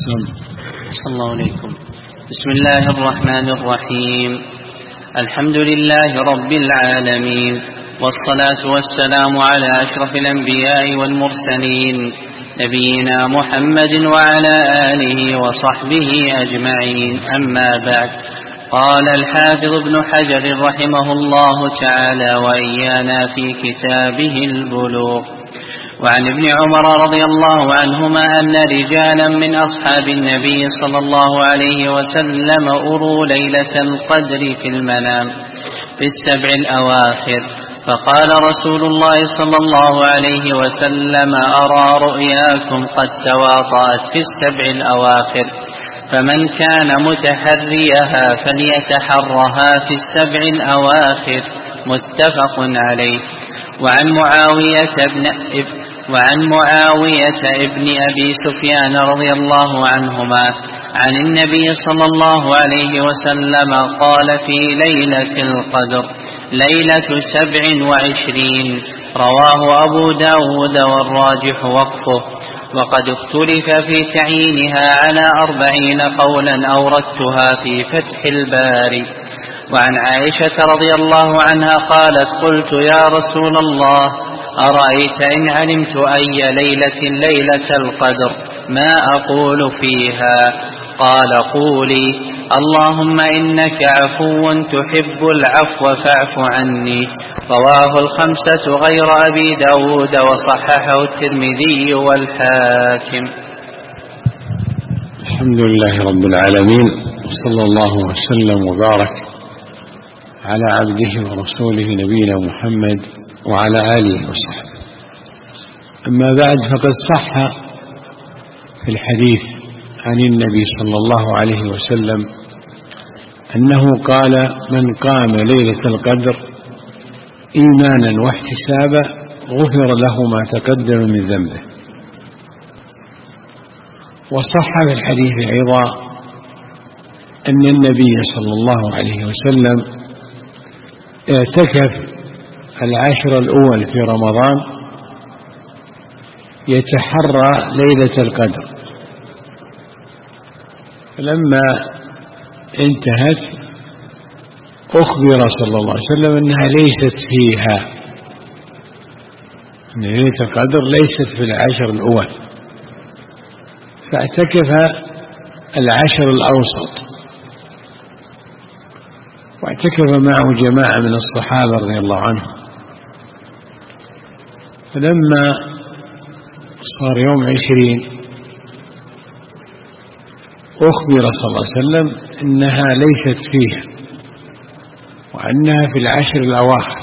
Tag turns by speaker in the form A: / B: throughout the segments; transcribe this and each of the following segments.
A: صلى الله عليكم. بسم الله الرحمن الرحيم. الحمد لله رب العالمين، والصلاة والسلام على أشرف الأنبياء والمرسلين نبينا محمد وعلى آله وصحبه أجمعين. أما بعد، قال الحافظ ابن حجر رحمه الله تعالى وإيانا في كتابه البلوغ: وعن ابن عمر رضي الله عنهما أن رجالا من أصحاب النبي صلى الله عليه وسلم أروا ليلة القدر في المنام في السبع الأواخر، فقال رسول الله صلى الله عليه وسلم: أرى رؤياكم قد تواطأت في السبع الأواخر، فمن كان متحريها فليتحرها في السبع الأواخر. متفق عليه. وعن معاوية ابن أبي سفيان رضي الله عنهما عن النبي صلى الله عليه وسلم قال: في ليلة القدر ليلة 27، رواه أبو داود والراجح وقفه، وقد اختلف في تعيينها على 40 قولا أوردتها في فتح الباري. وعن عائشة رضي الله عنها قالت: قلت يا رسول الله، أرأيت إن علمت أي ليلة القدر ما أقول فيها؟ قال: قولي: اللهم إنك عفو تحب العفو فاعف عني. رواه الخمسة غير أبي داود، وصححه الترمذي والحاكم.
B: الحمد لله رب العالمين، وصلى الله وسلم وبارك على عبده ورسوله نبينا محمد وعلى آله وصحبه. أما بعد، فقد صح في الحديث عن النبي صلى الله عليه وسلم أنه قال: من قام ليلة القدر إيمانا واحتسابا غفر له ما تقدم من ذنبه. وصح في الحديث أيضا أن النبي صلى الله عليه وسلم اعتكف 10 الأول في رمضان يتحرى ليلة القدر، فلما انتهت أخبر صلى الله عليه وسلم أنها ليست فيها، أن ليلة القدر ليست في 10 الأول، فاعتكف 10 الأوسط، واعتكف معه جماعة من الصحابة رضي الله عنهم. فلما صار يوم 20 أخبر صلى الله عليه وسلم إنها ليست فيها، وأنها في 10 الأواخر.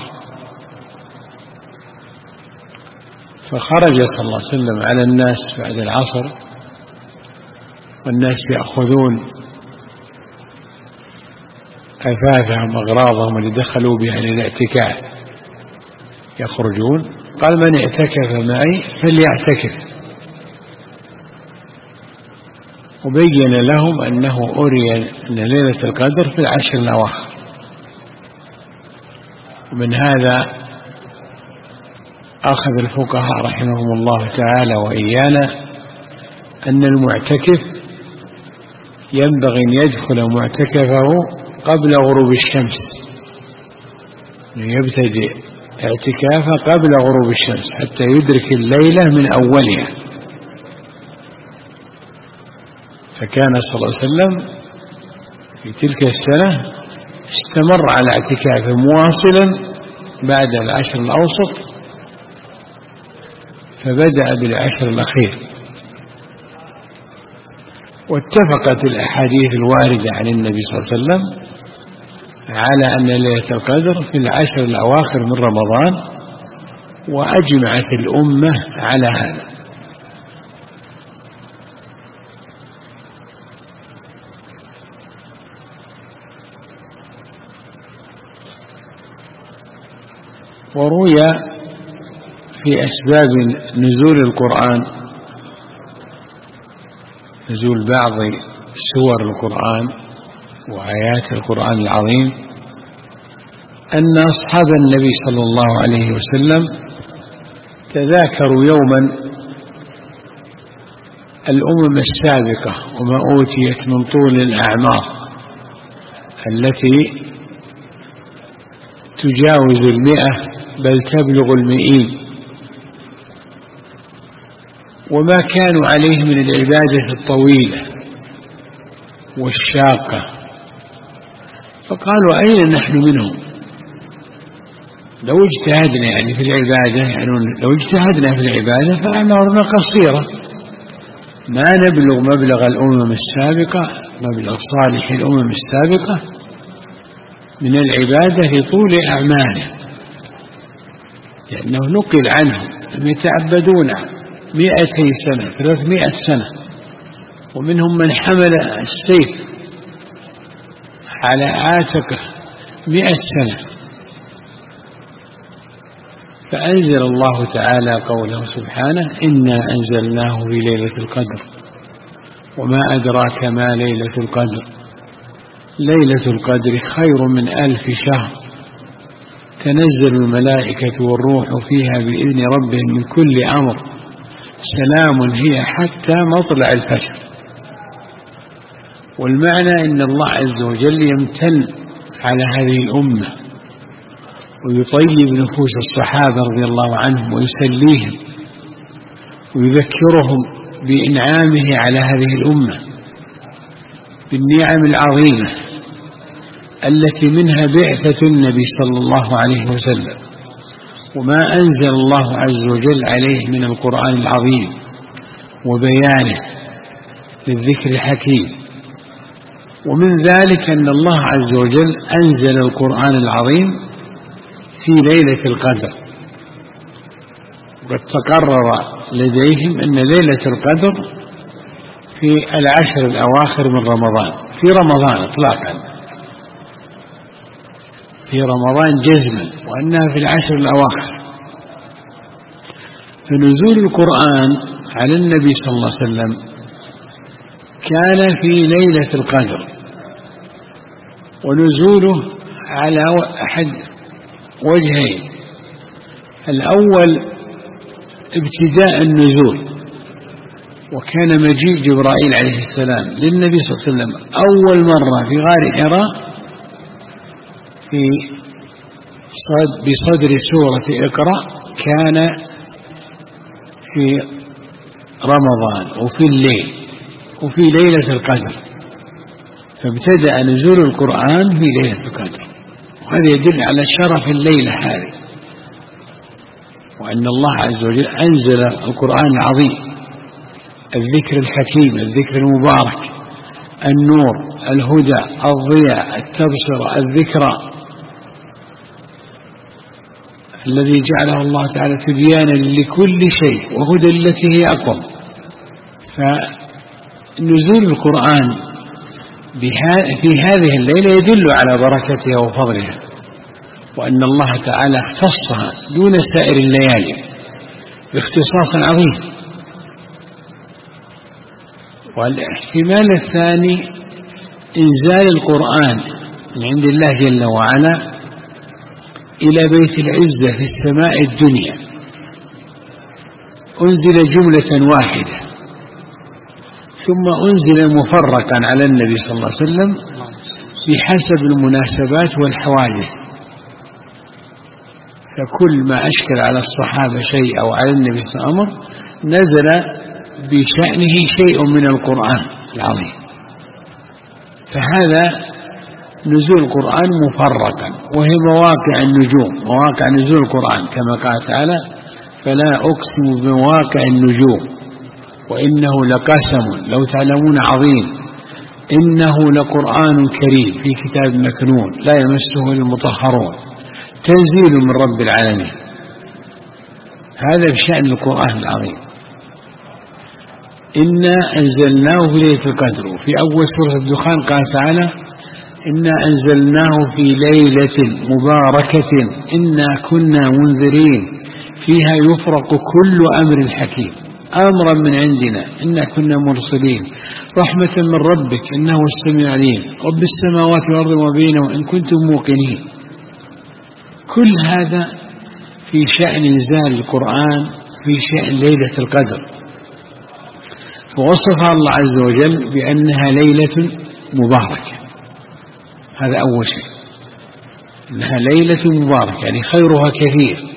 B: فخرج صلى الله عليه وسلم على الناس بعد العصر، والناس يأخذون أثاثهم أغراضهم اللي دخلوا بها للاعتكاف يخرجون، قال: من اعتكف معي فليعتكف. وبين لهم أنه أري أن ليلة القدر في 10 الأواخر. ومن هذا أخذ الفقهاء رحمهم الله تعالى وإيانا أن المعتكف ينبغي أن يدخل معتكفه قبل غروب الشمس، يبتدئ اعتكافه قبل غروب الشمس حتى يدرك الليلة من أولها. فكان صلى الله عليه وسلم في تلك السنة استمر على اعتكافه مواصلا بعد 10 الأوسط، فبدأ 10 الأخير. واتفقت الأحاديث الواردة عن النبي صلى الله عليه وسلم على أن ليلة القدر في 10 الأواخر من رمضان، وأجمعت الأمة على هذا. وروي في أسباب نزول القرآن، نزول بعض سور القرآن وآيات القرآن العظيم، أن أصحاب النبي صلى الله عليه وسلم تذاكروا يوما الأمم السابقة وما أوتيت من طول الأعمار التي تجاوز 100 بل تبلغ 100 وما كانوا عليه من العبادة الطويلة والشاقة، فقالوا أين نحن منهم؟ لو اجتهدنا يعني في العبادة، يعني لو اجتهدنا في العبادة فأعمارنا قصيرة، ما نبلغ مبلغ الأمم السابقة، مبلغ صالح الأمم السابقة من العبادة في طول أعماله، لأنه نقل عنهم يتعبدون 200 سنة 300 سنة، ومنهم من حمل السيف على عاتقه 100 سنة. فأنزل الله تعالى قوله سبحانه: إنا أنزلناه في ليلة القدر وما أدراك ما ليلة القدر ليلة القدر خير من 1000 شهر تنزل الملائكة والروح فيها بإذن ربهم من كل أمر سلام هي حتى مطلع الفجر. والمعنى إن الله عز وجل يمتن على هذه الأمة ويطيب نفوس الصحابة رضي الله عنهم ويسليهم ويذكرهم بإنعامه على هذه الأمة بالنعم العظيمة التي منها بعثة النبي صلى الله عليه وسلم وما أنزل الله عز وجل عليه من القرآن العظيم وبيانه للذكر الحكيم. ومن ذلك أن الله عز وجل أنزل القرآن العظيم في ليلة القدر، وقد تقرر لديهم أن ليلة القدر في 10 الأواخر من رمضان، في رمضان إطلاقا، في رمضان جزما، وأنها في 10 الأواخر. فنزول القرآن على النبي صلى الله عليه وسلم كان في ليلة القدر، ونزوله على أحد وجهين: الأول ابتداء النزول، وكان مجيء جبرائيل عليه السلام للنبي صلى الله عليه وسلم أول مرة في غار حراء بصدر سورة اقرأ كان في رمضان وفي الليل وفي ليلة القدر، فابتدأ نزول القرآن في ليلة القدر، وهذا يدل على شرف الليلة هذه، وأن الله عز وجل أنزل القرآن العظيم الذكر الحكيم الذكر المبارك النور الهدى الضياء التبصرة الذكرى الذي جعله الله تعالى تبيانا لكل شيء وهدى التي هي أقوم. فنزول القرآن في هذه الليلة يدل على بركتها وفضلها، وأن الله تعالى اختصها دون سائر الليالي باختصاص عظيم. والاحتمال الثاني إنزال القرآن من عند الله جل وعلا إلى بيت العزة في السماء الدنيا، أنزل جملة واحدة ثم أنزل مفرقا على النبي صلى الله عليه وسلم بحسب المناسبات والحوادث. فكل ما أشكل على الصحابة شيء أو على النبي صلى الله عليه وسلم نزل بشأنه شيء من القرآن العظيم. فهذا نزول القرآن مفرقا، وهي مواقع النجوم، مواقع نزول القرآن كما قال تعالى: فلا أقسم بمواقع النجوم وإنه لقسم لو تعلمون عظيم إنه لقرآن كريم في كتاب مكنون لا يمسه المطهرون تنزيل من رب العالمين. هذا بشأن القرآن العظيم. إنا أنزلناه في ليلة القدر. في أول سورة الدخان قال تعالى: إنا أنزلناه في ليلة مباركة إنا كنا منذرين فيها يفرق كل أمر حكيم أمرا من عندنا إنا كنا مرسلين رحمة من ربك إنه السميع العليم رب السماوات والأرض وما بينهما إن كنتم موقنين. كل هذا في شأن إنزال القرآن في شأن ليلة القدر. ووصفها الله عز وجل بأنها ليلة مباركة. هذا أول شيء، إنها ليلة مباركة يعني خيرها كثير.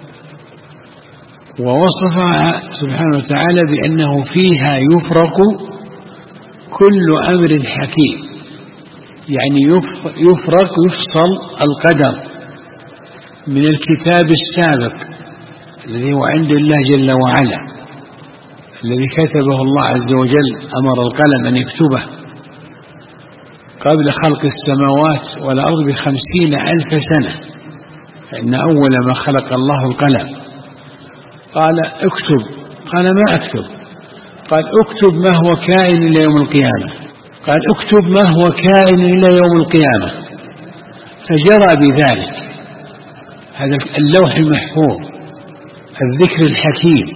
B: ووصفها سبحانه وتعالى بأنه فيها يفرق كل أمر حكيم، يعني يفصل القدر من الكتاب السابق الذي هو عند الله جل وعلا، الذي كتبه الله عز وجل، أمر القلم أن يكتبه قبل خلق السماوات والأرض ب50,000 سنة، فإن أول ما خلق الله القلم قال اكتب، قال ما أكتب، قال اكتب ما هو كائن إلى يوم القيامة، قال اكتب ما هو كائن إلى يوم القيامة، فجرى بذلك. هذا اللوح المحفوظ، الذكر الحكيم،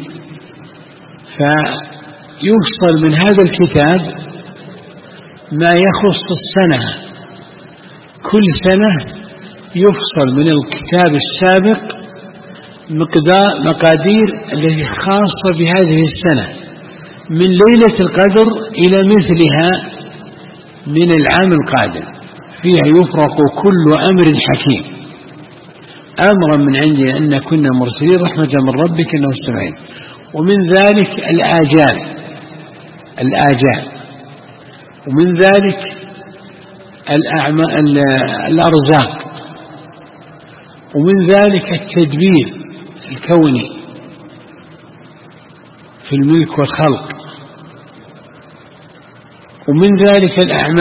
B: فيفصل من هذا الكتاب ما يخص السنة، كل سنة يفصل من الكتاب السابق مقادير التي خاصة بهذه السنة، من ليلة القدر إلى مثلها من العام القادم، فيها يفرق كل أمر حكيم، أمرا من عندنا أن كنا مرسلين رحمة من ربك إنه السمعين. ومن ذلك الآجال، ومن ذلك الأرزاق، ومن ذلك التدبير الكوني في الملك والخلق، ومن ذلك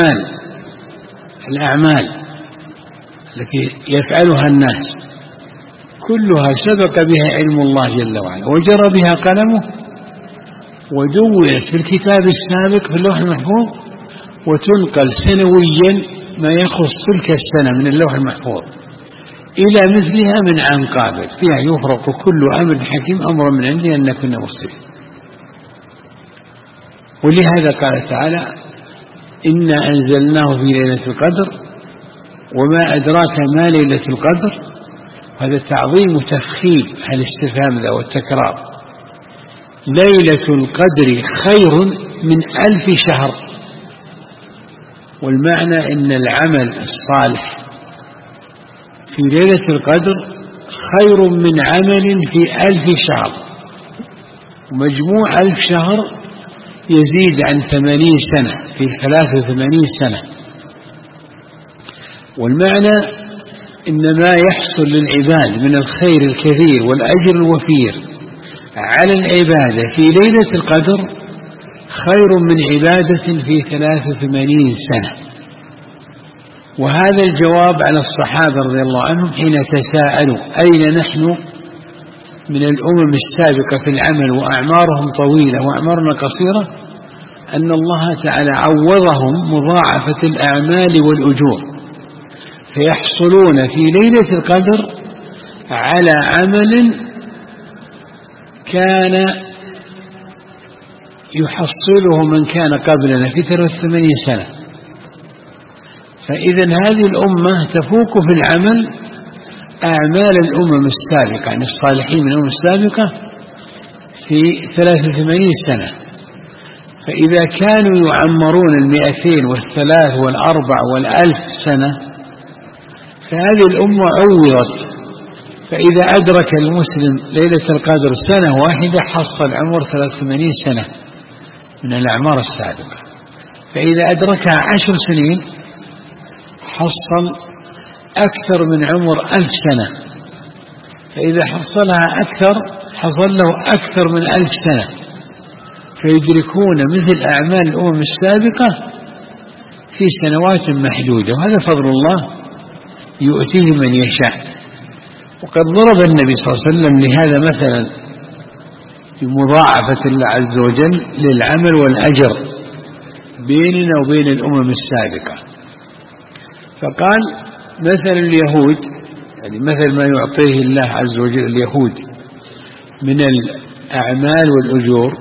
B: الأعمال التي يفعلها الناس كلها سبق بها علم الله جل وعلا وجرى بها قلمه، ودونت في الكتاب السابق في اللوح المحفوظ، وتنقل سنويا ما يخص تلك السنة من اللوح المحفوظ إلى مثلها من عام قابل، فيها يفرق كل أمر حكيم أمرا من عندنا أن كنا مرسلين. ولهذا قال تعالى إنا أنزلناه في ليلة القدر وما أدراك ما ليلة القدر. هذا تعظيم وتفخيم الاستفهام ذا والتكرار. ليلة القدر خير من 1000 شهر، والمعنى إن العمل الصالح في ليلة القدر خير من عمل في 1000 شهر، ومجموع 1000 شهر يزيد عن 80 سنة، في 83 سنة. والمعنى إن ما يحصل للعباد من الخير الكثير والأجر الوفير على العبادة في ليلة القدر خير من عبادة في 83 سنة. وهذا الجواب على الصحابة رضي الله عنهم حين تساءلوا أين نحن من الأمم السابقة في العمل وأعمارهم طويلة وأعمارنا قصيرة، أن الله تعالى عوضهم مضاعفة الأعمال والأجور، فيحصلون في ليلة القدر على عمل كان يحصله من كان قبلنا في 83 سنة. فإذا هذه الأمة تفوق في العمل أعمال الأمم السابقة، يعني الصالحين من الأمم السابقة في 83 سنة. فإذا كانوا يعمرون 200 و3 و4 و1000 سنة، فهذه الأمة عوضت. فإذا أدرك المسلم ليلة القدر سنة واحدة حصل عمر 83 سنة من الأعمار السابقة. فإذا أدركها 10 سنين حصل أكثر من عمر 1000 سنة. فإذا حصلها أكثر حصل له أكثر من 1000 سنة، فيدركون مثل أعمال الأمم السابقة في سنوات محدودة. وهذا فضل الله يؤتيه من يشاء. وقد ضرب النبي صلى الله عليه وسلم لهذا مثلا بمضاعفة الله عز وجل للعمل والأجر بيننا وبين الأمم السابقة، فقال مثل اليهود، يعني مثل ما يعطيه الله عز وجل اليهود من الأعمال والأجور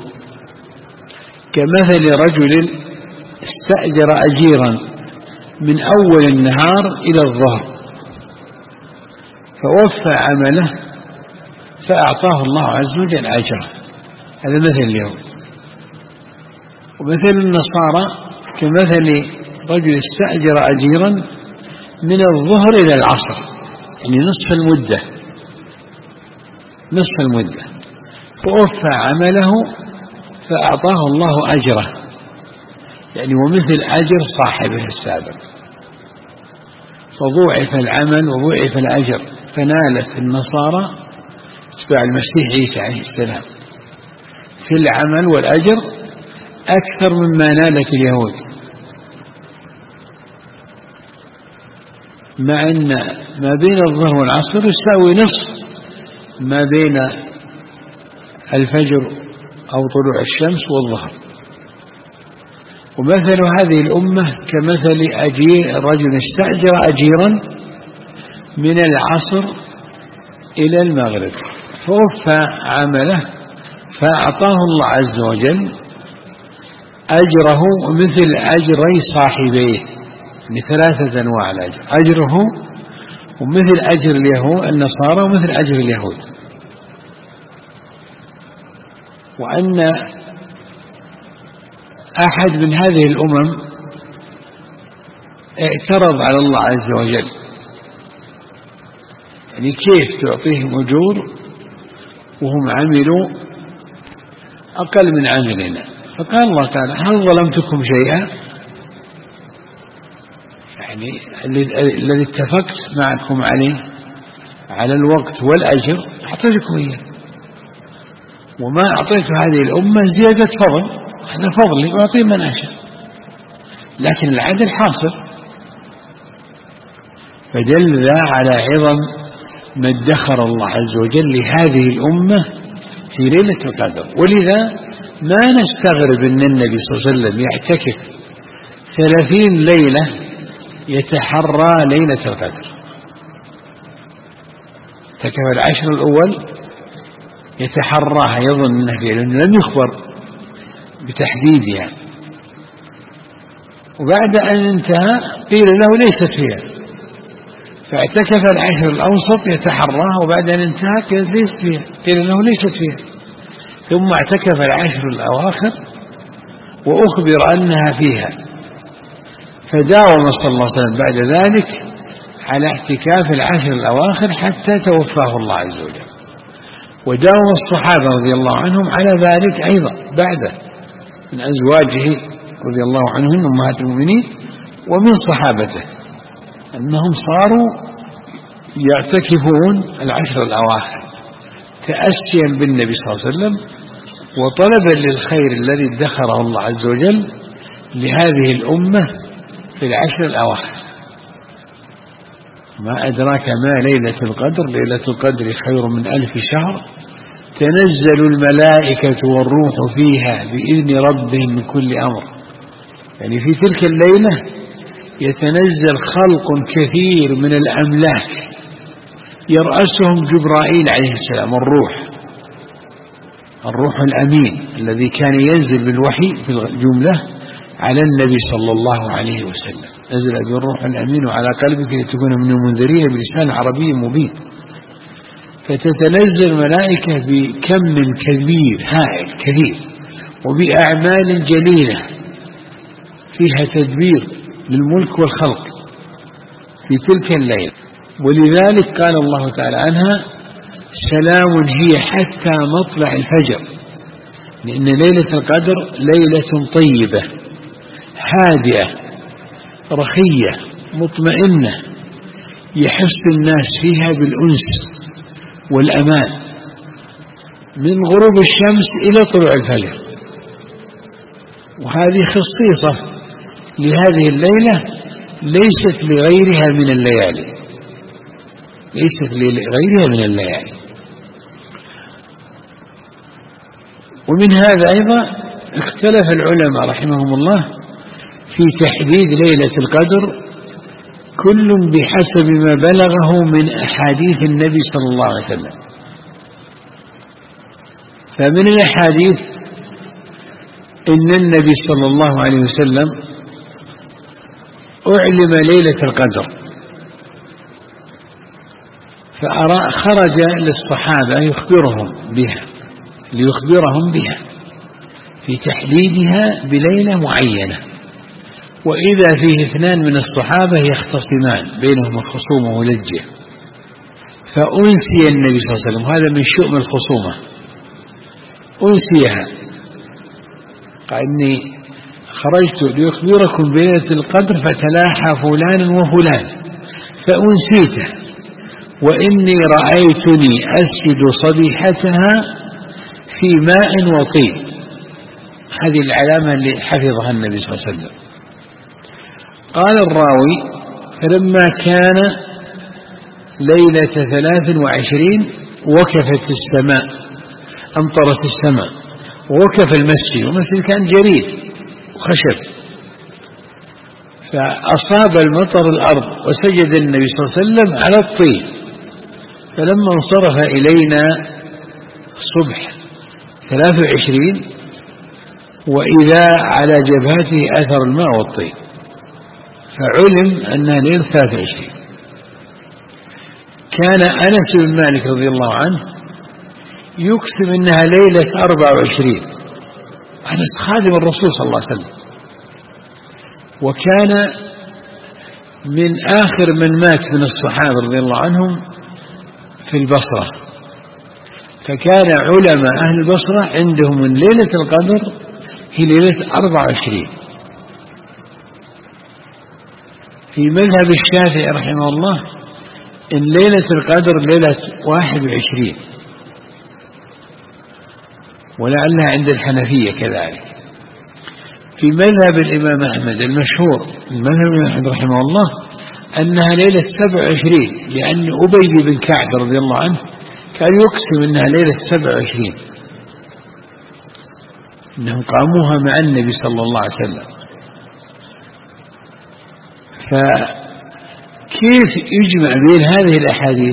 B: كمثل رجل استأجر أجيرا من أول النهار إلى الظهر، فوفى عمله فأعطاه الله عز وجل أجره. هذا مثل اليهود. ومثل النصارى كمثل رجل استأجر أجيرا من الظهر إلى العصر، يعني نصف المدة فوفى عمله فأعطاه الله أجره، يعني ومثل أجر صاحبه السابق، فضوعف العمل وضوعف الأجر، فنالت النصارى اتباع المسيح عيسى عليه السلام في العمل والأجر أكثر مما نالت اليهود، مع أن ما بين الظهر والعصر يساوي نصف ما بين الفجر أو طلوع الشمس والظهر. ومثل هذه الأمة كمثل رجل استأجر أجيرا من العصر إلى المغرب فوفى عمله فأعطاه الله عز وجل أجره مثل أجري صاحبيه، يعني 3 أنواع الأجر، أجره ومثل أجر اليهود النصارى ومثل أجر اليهود. وأن أحد من هذه الأمم اعترض على الله عز وجل، يعني كيف تعطيهم أجور وهم عملوا أقل من عملنا؟ فقال الله تعالى هل ظلمتكم شيئا؟ يعني الذي اتفقت معكم عليه على الوقت والأجر أعطيتكم إياه، وما أعطيت هذه الأمة زيادة فضل، هذا فضلي وأعطيه من أشاء، لكن العدل حاصل. فدل ذا على عظم ما ادخر الله عز وجل لهذه الأمة في ليلة القدر. ولذا ما نستغرب أن النبي صلى الله عليه وسلم يعتكف 30 ليلة يتحرى ليلة القدر، اعتكف العشر الأول يتحراها يظن أنه فيها، لأنه لم يخبر بتحديدها، وبعد أن انتهى قيل له ليست فيها، فاعتكف العشر الأوسط يتحراها، وبعد أن انتهى قيل له ليست فيها، ثم اعتكف العشر الأواخر وأخبر أنها فيها، فداوم صلى الله عليه وسلم بعد ذلك على اعتكاف العشر الأواخر حتى توفاه الله عز وجل. وداوم الصحابة رضي الله عنهم على ذلك أيضا بعده من أزواجه رضي الله عنهم أمهات المؤمنين ومن صحابته، أنهم صاروا يعتكفون العشر الأواخر تأسيا بالنبي صلى الله عليه وسلم وطلبا للخير الذي ادخره الله عز وجل لهذه الأمة في العشر الأواخر. ما أدراك ما ليلة القدر؟ ليلة القدر خير من 1000 شهر، تنزل الملائكة والروح فيها بإذن ربهم من كل أمر. يعني في تلك الليلة يتنزل خلق كثير من الأملاك يرأسهم جبرائيل عليه السلام، الروح الأمين الذي كان ينزل بالوحي في الجملة على النبي صلى الله عليه وسلم، نزل بالروح الأمين على قلبك لتكون من المنذرين بلسان عربي مبين. فتتنزل الملائكة بكم كبير هائل كثير وبأعمال جليلة فيها تدبير للملك والخلق في تلك الليلة. ولذلك قال الله تعالى عنها سلام هي حتى مطلع الفجر، لأن ليلة القدر ليلة طيبة هادئة رخية مطمئنة يحس الناس فيها بالأنس والأمان من غروب الشمس إلى طلوع الفجر. وهذه خصيصة لهذه الليلة ليست لغيرها من الليالي، ومن هذا أيضا اختلف العلماء رحمهم الله في تحديد ليلة القدر، كل بحسب ما بلغه من أحاديث النبي صلى الله عليه وسلم. فمن الأحاديث إن النبي صلى الله عليه وسلم أعلم ليلة القدر فخرج للصحابة ليخبرهم بها في تحديدها بليلة معينة. وإذا فيه اثنان من الصحابة يختصمان بينهم الخصومة ولجة فأنسي النبي صلى الله عليه وسلم، هذا من شؤم الخصومة، أنسيها، قال إني خرجت ليخبركم بليلة القدر فتلاحى فلان وفلان فأنسيته، وإني رأيتني أسجد صبيحتها في ماء وطين. هذه العلامة اللي حفظها النبي صلى الله عليه وسلم. قال الراوي فلما كان ليلة 23 وكفت السماء، أمطرت السماء ووكف المسجد، والمسجد كان جريد وخشب، فأصاب المطر الأرض وسجد النبي صلى الله عليه وسلم على الطين. فلما انصرف إلينا صبح 23 وإذا على جبهته أثر الماء والطين، فعلم أنها ليلة 23. كان أنس بن مالك رضي الله عنه يقسم أنها ليلة 24. أنس خادم الرسول صلى الله عليه وسلم، وكان من آخر من مات من الصحابة رضي الله عنهم في البصرة، فكان علماء أهل البصرة عندهم من ليلة القدر هي ليلة 24. في مذهب الشافعي رحمه الله إن ليلة القدر ليلة 21، ولعلها عند الحنفية كذلك. في مذهب الإمام أحمد المشهور، المذهب الإمام أحمد رحمه الله، أنها ليلة 27، لأن أبي بن كعب رضي الله عنه كان يقسم أنها ليلة 27، إنهم قاموها مع النبي صلى الله عليه وسلم. فكيف يجمع بين هذه الأحاديث؟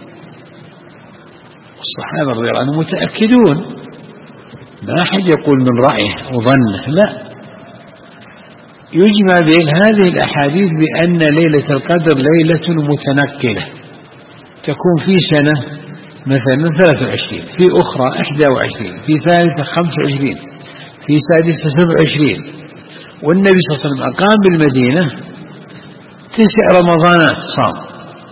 B: الصحابة رضي الله عنهم متأكدون، ما أحد يقول من رأيه وظنه، لا، يجمع بين هذه الأحاديث بأن ليلة القدر ليلة متنقلة، تكون في سنة مثلا 23، في أخرى 21، في ثالثة 25، في سادسة 27. والنبي صلى الله عليه وسلم أقام بالمدينة 9 رمضانات صام،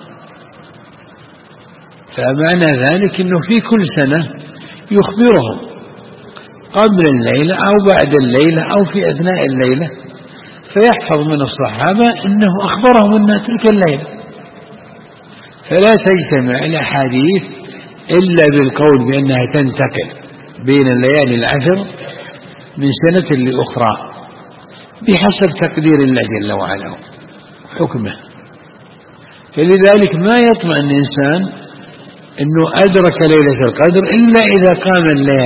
B: فمعنى ذلك أنه في كل سنة يخبرهم قبل الليلة أو بعد الليلة أو في أثناء الليلة، فيحفظ من الصحابة أنه أخبرهم أنها تلك الليلة. فلا تجتمع الأحاديث إلا بالقول بأنها تنتقل بين الليالي العشر من سنة لأخرى بحسب تقدير الله جل وعلا حكمه. فلذلك ما يطمئن الإنسان أنه أدرك ليلة القدر إلا إذا قام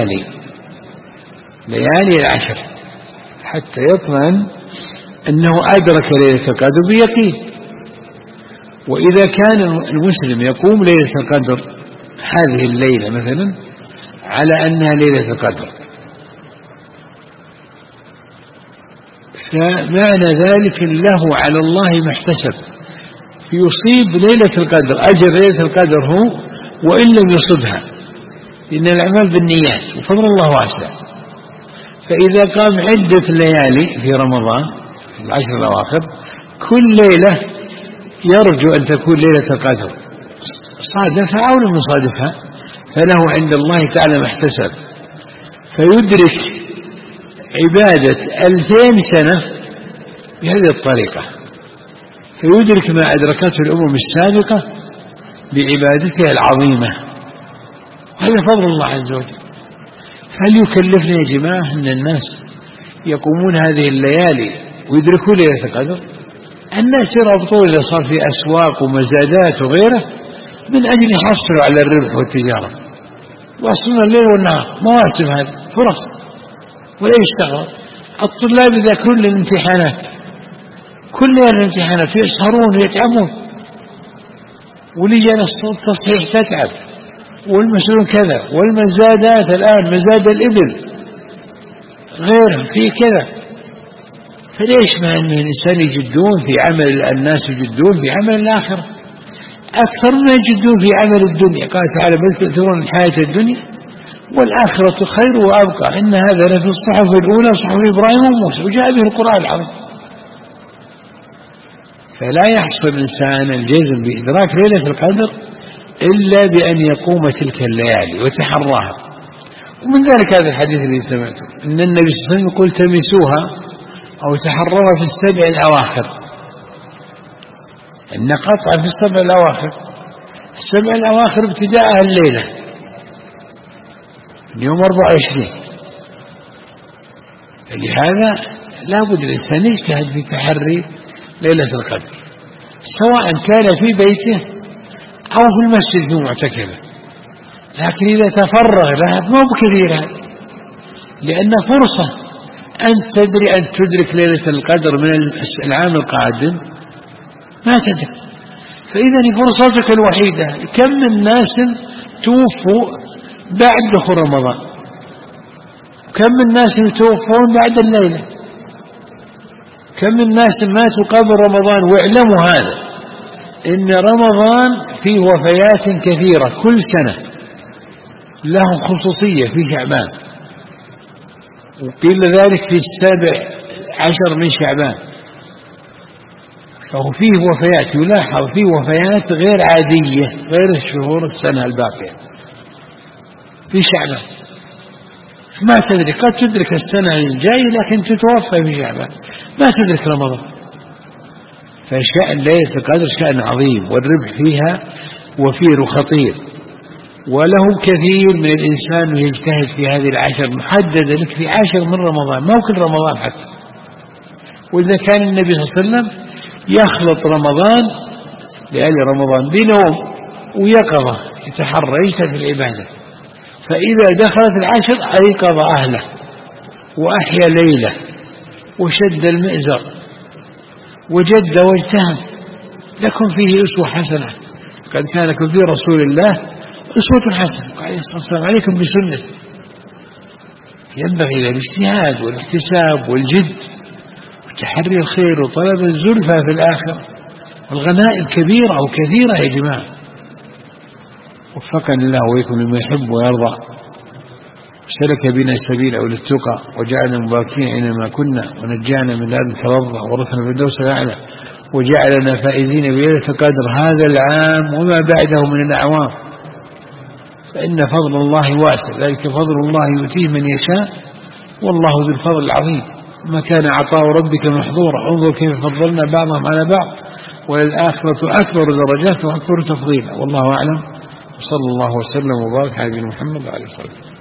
B: ليالي العشر، حتى يطمئن أنه أدرك ليلة القدر بيقين. وإذا كان المسلم يقوم ليلة القدر هذه الليلة مثلا على أنها ليلة القدر، فمعنى ذلك له على الله ما احتسب، يصيب ليلة القدر، أجر ليلة القدر هو وإن لم يصبها، إن الأعمال بالنيات وفضل الله واسع. فإذا قام عدة ليالي في رمضان في العشر الأواخر كل ليلة يرجو أن تكون ليلة القدر، صادفها أو لم يصادفها فله عند الله تعالى ما احتسب، فيدرك عبادة 2000 سنة بهذه الطريقة، فيدرك ما أدركته الأمم السابقة بعبادتها العظيمة، وهذا فضل الله عز وجل. هل يكلفنا يا جماعة أن الناس يقومون هذه الليالي ويدركوا ليلة القدر؟ الناس يربطون إذا صار في أسواق ومزادات وغيره من أجل يحصلوا على الربح والتجارة، وأصلنا الليل والنهار مواسم، هذه فرص ولا يشتغل. الطلاب يذاكرون للامتحانات، كل الامتحانات يسهرون ويتعبون، ولجان التصحيح تتعب، والمسؤولون كذا، والمزادات الآن مزاد الإبل غيره في كذا. فليش ما أن الإنسان يجدون في عمل، الناس يجدون في عمل الآخرة أكثر ما يجدون في عمل الدنيا؟ قال تعالى بل تؤثرون الحياة الدنيا والآخرة خير وأبقى، إن هذا لفي الصحف الأولى صحف إبراهيم وموسى وجاء به القرآن العظيم. فلا يحصل الإنسان الجزم بإدراك ليلة القدر إلا بأن يقوم تلك الليالي وتحراها. ومن ذلك هذا الحديث الذي سمعته إن النبي صلى الله عليه وسلم يقول تمسوها أو تحررها في السبع الأواخر، إن قطع في السبع الأواخر. السبع الأواخر ابتداء الليلة اليوم 24. فلهذا لا بد الإنسان يجتهد في تحري ليلة القدر، سواء كان في بيته أو في المسجد في معتكفه. لكن إذا تفرغ لها ما بكثير، لأن فرصة أن تدري أن تدرك ليلة القدر من العام القادم ما تدري. فإذا فرصتك الوحيدة. كم من ناس توفوا بعد دخول رمضان، كم من ناس توفون بعد الليلة، كم من ناس ماتوا قبل رمضان. واعلموا هذا إن رمضان فيه وفيات كثيرة كل سنة، لهم خصوصية في شعبان، وقيل ذلك في 17 من شعبان. فهو فيه وفيات، يلاحظ فيه وفيات غير عادية غير الشهور السنة الباقية في شعبان. ما تدري، قد تدرك السنة الجاية لكن تتوفى في شعبان، ما تدرك رمضان. فشأن ليلة القدر شأن عظيم، والربح فيها وفير خطير، وله كثير من الإنسان يجتهد في هذه العشر محددة لك في 10 من رمضان، ما كل رمضان حتى. وإذا كان النبي صلى الله عليه وسلم يخلط رمضان لأهل رمضان بنوم ويقظة، يتحرى يجتهد في العبادة. فإذا دخلت العشر أيقظ أهله وأحيا ليلة وشد المئزر وجد واجتهد. لكم فيه أسوة حسنة، قد كان لكم في رسول الله أسوة حسنة عليه الصلاة والسلام. عليكم بسنة. ينبغي الاجتهاد والاحتساب والجد وتحري الخير وطلب الزلفى في الآخرة. والغنائم كبيرة وكثيرة يا جماعة. وفقنا الله وإياكم لما يحب ويرضى، سلك بنا السبيل أو للتقى، وجعلنا مباركين أينما كنا، ونجعنا من الأرض ترضى، ورثنا في الدوس الأعلى، وجعلنا فائزين بليلة القدر هذا العام وما بعده من الأعوام. فإن فضل الله واسع، ذلك فضل الله يؤتيه من يشاء، والله ذو الفضل العظيم. ما كان عطاء ربك محظورا، انظر كيف فضلنا بعضهم على بعض، وللآخرة أكبر درجات وأكبر تفضيلا. والله أعلم، وصلى الله وسلم وبارك على نبينا محمد وعلى آله وصحبه.